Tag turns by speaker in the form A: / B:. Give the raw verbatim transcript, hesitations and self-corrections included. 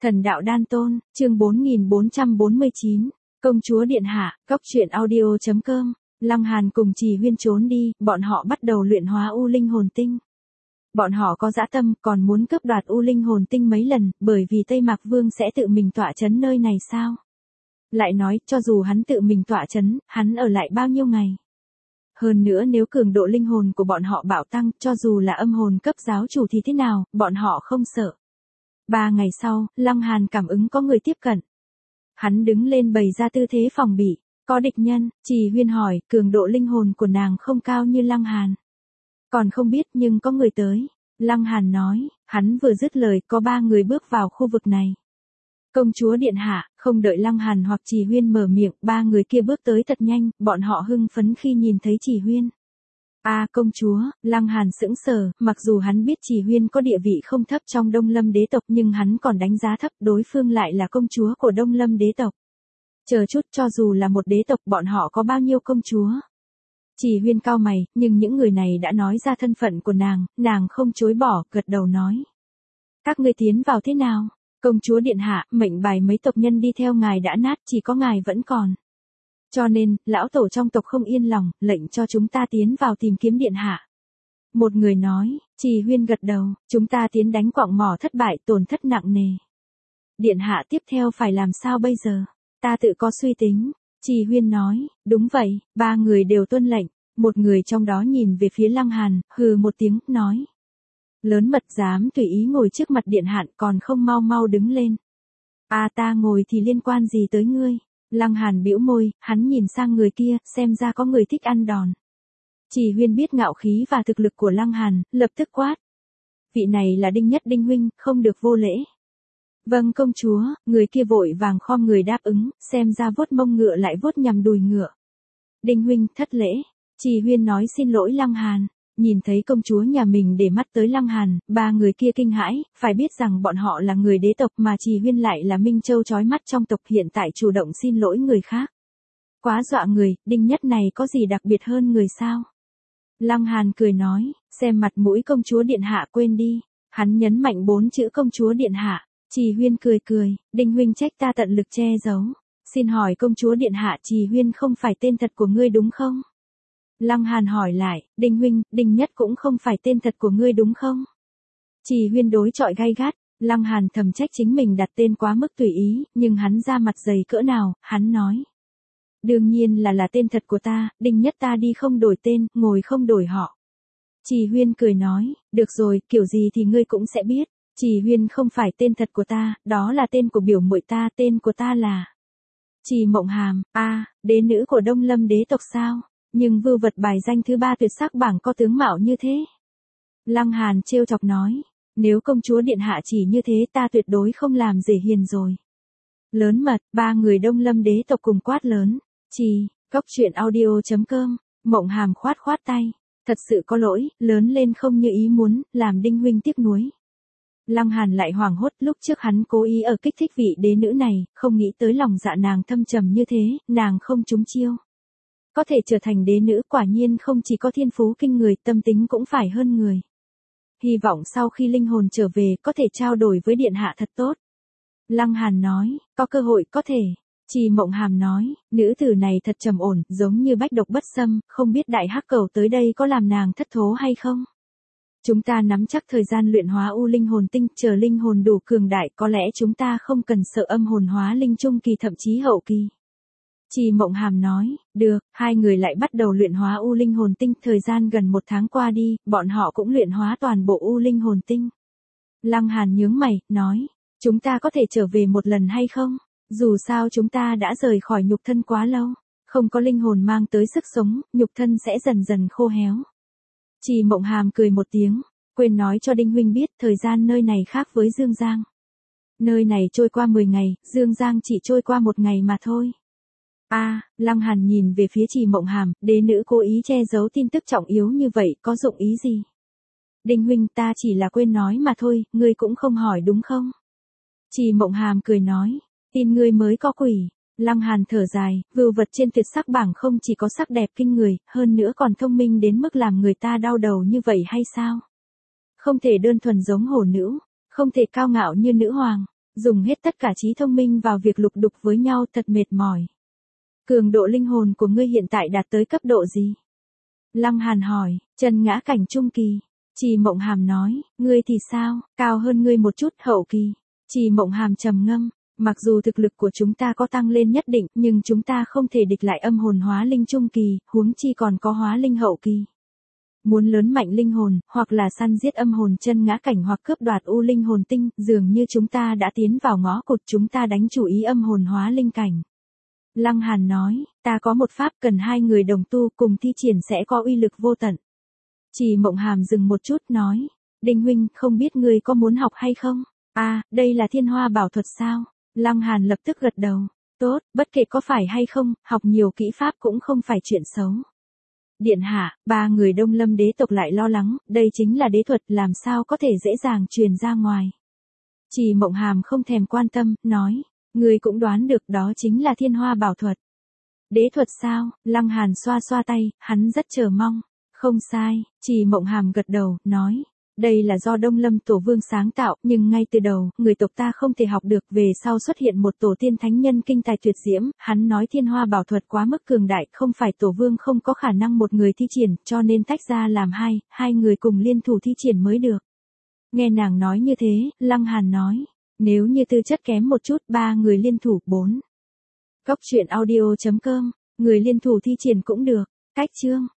A: Thần đạo đan tôn, chương bốn nghìn bốn trăm bốn mươi chín, công chúa điện hạ, cóc truyện audio chấm com. Lăng Hàn cùng Trì Huyên trốn đi, bọn họ bắt đầu luyện hóa u linh hồn tinh. Bọn họ có dã tâm, còn muốn cướp đoạt u linh hồn tinh mấy lần, bởi vì Tây Mạc Vương sẽ tự mình tọa chấn nơi này sao? Lại nói, cho dù hắn tự mình tọa chấn, hắn ở lại bao nhiêu ngày? Hơn nữa nếu cường độ linh hồn của bọn họ bạo tăng, cho dù là âm hồn cấp giáo chủ thì thế nào, bọn họ không sợ. Ba ngày sau, Lăng Hàn cảm ứng có người tiếp cận. Hắn đứng lên bày ra tư thế phòng bị, có địch nhân. Trì Huyên hỏi, cường độ linh hồn của nàng không cao như Lăng Hàn. Còn không biết nhưng có người tới. Lăng Hàn nói, hắn vừa dứt lời có ba người bước vào khu vực này. Công chúa điện hạ, không đợi Lăng Hàn hoặc Trì Huyên mở miệng, ba người kia bước tới thật nhanh, bọn họ hưng phấn khi nhìn thấy Trì Huyên. A à, công chúa, Lăng Hàn sững sờ, mặc dù hắn biết Trì Huyên có địa vị không thấp trong Đông Lâm đế tộc nhưng hắn còn đánh giá thấp đối phương lại là công chúa của Đông Lâm đế tộc. Chờ chút, cho dù là một đế tộc bọn họ có bao nhiêu công chúa. Trì Huyên cau mày, nhưng những người này đã nói ra thân phận của nàng, nàng không chối bỏ, gật đầu nói. Các ngươi tiến vào thế nào? Công chúa điện hạ, mệnh bài mấy tộc nhân đi theo ngài đã nát, chỉ có ngài vẫn còn. Cho nên, lão tổ trong tộc không yên lòng, lệnh cho chúng ta tiến vào tìm kiếm điện hạ. Một người nói, Trì Huyên gật đầu, chúng ta tiến đánh quặng mỏ thất bại, tổn thất nặng nề. Điện hạ tiếp theo phải làm sao bây giờ? Ta tự có suy tính. Trì Huyên nói, đúng vậy, ba người đều tuân lệnh. Một người trong đó nhìn về phía Lăng Hàn, hừ một tiếng, nói. Lớn mật dám tùy ý ngồi trước mặt điện hạ còn không mau mau đứng lên. A à, ta ngồi thì liên quan gì tới ngươi? Lăng Hàn bĩu môi, hắn nhìn sang người kia, xem ra có người thích ăn đòn. Trì Huyên biết ngạo khí và thực lực của Lăng Hàn, lập tức quát. Vị này là Đinh Nhất Đinh huynh, không được vô lễ. Vâng công chúa, người kia vội vàng khom người đáp ứng, xem ra vuốt mông ngựa lại vuốt nhằm đùi ngựa. Đinh huynh, thất lễ. Trì Huyên nói xin lỗi Lăng Hàn. Nhìn thấy công chúa nhà mình để mắt tới Lăng Hàn, ba người kia kinh hãi, phải biết rằng bọn họ là người đế tộc mà Trì Huyên lại là Minh Châu chói mắt trong tộc hiện tại chủ động xin lỗi người khác. Quá dọa người, Đinh Nhất này có gì đặc biệt hơn người sao? Lăng Hàn cười nói, xem mặt mũi công chúa điện hạ quên đi. Hắn nhấn mạnh bốn chữ công chúa điện hạ. Trì Huyên cười cười, Đinh huynh trách ta tận lực che giấu. Xin hỏi công chúa điện hạ, Trì Huyên không phải tên thật của ngươi đúng không? Lăng Hàn hỏi lại, Đinh huynh, Đinh Nhất cũng không phải tên thật của ngươi đúng không? Trì Huyên đối chọi gay gắt, Lăng Hàn thầm trách chính mình đặt tên quá mức tùy ý, nhưng hắn ra mặt dày cỡ nào, hắn nói. Đương nhiên là là tên thật của ta, Đinh Nhất ta đi không đổi tên, ngồi không đổi họ. Trì Huyên cười nói, được rồi, kiểu gì thì ngươi cũng sẽ biết. Trì Huyên không phải tên thật của ta, đó là tên của biểu muội ta, tên của ta là Trì Mộng Hàm. A, à, đế nữ của Đông Lâm đế tộc sao? Nhưng vưu vật bài danh thứ ba tuyệt sắc bảng có tướng mạo như thế. Lăng Hàn trêu chọc nói, nếu công chúa điện hạ chỉ như thế ta tuyệt đối không làm rể hiền rồi. Lớn mật, ba người Đông Lâm đế tộc cùng quát lớn, Trì, cóc truyện audio chấm com, Mộng Hàm khoát khoát tay, thật sự có lỗi, lớn lên không như ý muốn, làm Đinh huynh tiếc nuối. Lăng Hàn lại hoảng hốt, lúc trước hắn cố ý ở kích thích vị đế nữ này, không nghĩ tới lòng dạ nàng thâm trầm như thế, nàng không trúng chiêu. Có thể trở thành đế nữ quả nhiên không chỉ có thiên phú kinh người, tâm tính cũng phải hơn người. Hy vọng sau khi linh hồn trở về có thể trao đổi với điện hạ thật tốt. Lăng Hàn nói, có cơ hội có thể. Trì Mộng Hàm nói, nữ tử này thật trầm ổn, giống như bách độc bất xâm, không biết đại hắc cầu tới đây có làm nàng thất thố hay không? Chúng ta nắm chắc thời gian luyện hóa u linh hồn tinh, chờ linh hồn đủ cường đại, có lẽ chúng ta không cần sợ âm hồn hóa linh trung kỳ thậm chí hậu kỳ. Trì Mộng Hàm nói, được, hai người lại bắt đầu luyện hóa u linh hồn tinh, thời gian gần một tháng qua đi, bọn họ cũng luyện hóa toàn bộ u linh hồn tinh. Lăng Hàn nhướng mày, nói, chúng ta có thể trở về một lần hay không? Dù sao chúng ta đã rời khỏi nhục thân quá lâu, không có linh hồn mang tới sức sống, nhục thân sẽ dần dần khô héo. Trì Mộng Hàm cười một tiếng, quên nói cho Đinh huynh biết thời gian nơi này khác với Dương Giang. Nơi này trôi qua mười ngày, Dương Giang chỉ trôi qua một ngày mà thôi. A, à, Lăng Hàn nhìn về phía Trì Mộng Hàm, đế nữ cố ý che giấu tin tức trọng yếu như vậy, có dụng ý gì? Đinh huynh ta chỉ là quên nói mà thôi, ngươi cũng không hỏi đúng không? Trì Mộng Hàm cười nói, tin ngươi mới có quỷ. Lăng Hàn thở dài, vưu vật trên tuyệt sắc bảng không chỉ có sắc đẹp kinh người, hơn nữa còn thông minh đến mức làm người ta đau đầu như vậy hay sao? Không thể đơn thuần giống hổ nữ, không thể cao ngạo như nữ hoàng. Dùng hết tất cả trí thông minh vào việc lục đục với nhau thật mệt mỏi. Cường độ linh hồn của ngươi hiện tại đạt tới cấp độ gì? Lăng Hàn hỏi, chân ngã cảnh trung kỳ. Trì Mộng Hàm nói, ngươi thì sao, cao hơn ngươi một chút, hậu kỳ. Trì Mộng Hàm trầm ngâm, mặc dù thực lực của chúng ta có tăng lên nhất định, nhưng chúng ta không thể địch lại âm hồn hóa linh trung kỳ, huống chi còn có hóa linh hậu kỳ. Muốn lớn mạnh linh hồn, hoặc là săn giết âm hồn chân ngã cảnh hoặc cướp đoạt u linh hồn tinh, dường như chúng ta đã tiến vào ngõ cụt, chúng ta đánh chủ ý âm hồn hóa linh cảnh. Lăng Hàn nói, ta có một pháp cần hai người đồng tu cùng thi triển sẽ có uy lực vô tận. Trì Mộng Hàm dừng một chút nói, Đinh huynh, không biết ngươi có muốn học hay không? À, đây là thiên hoa bảo thuật sao? Lăng Hàn lập tức gật đầu, tốt, bất kể có phải hay không, học nhiều kỹ pháp cũng không phải chuyện xấu. Điện hạ, ba người Đông Lâm đế tộc lại lo lắng, đây chính là đế thuật, làm sao có thể dễ dàng truyền ra ngoài. Trì Mộng Hàm không thèm quan tâm, nói, ngươi cũng đoán được đó chính là thiên hoa bảo thuật. Đế thuật sao? Lăng Hàn xoa xoa tay, hắn rất chờ mong. Không sai, Trì Mộng Hàm gật đầu, nói, đây là do Đông Lâm Tổ Vương sáng tạo, nhưng ngay từ đầu, người tộc ta không thể học được, về sau xuất hiện một tổ tiên thánh nhân kinh tài tuyệt diễm, hắn nói thiên hoa bảo thuật quá mức cường đại, không phải Tổ Vương không có khả năng một người thi triển, cho nên tách ra làm hai, hai người cùng liên thủ thi triển mới được. Nghe nàng nói như thế, Lăng Hàn nói, nếu như tư chất kém một chút, ba người liên thủ, bốn. Cốc truyện audio chấm com, người liên thủ thi triển cũng được, cách chương.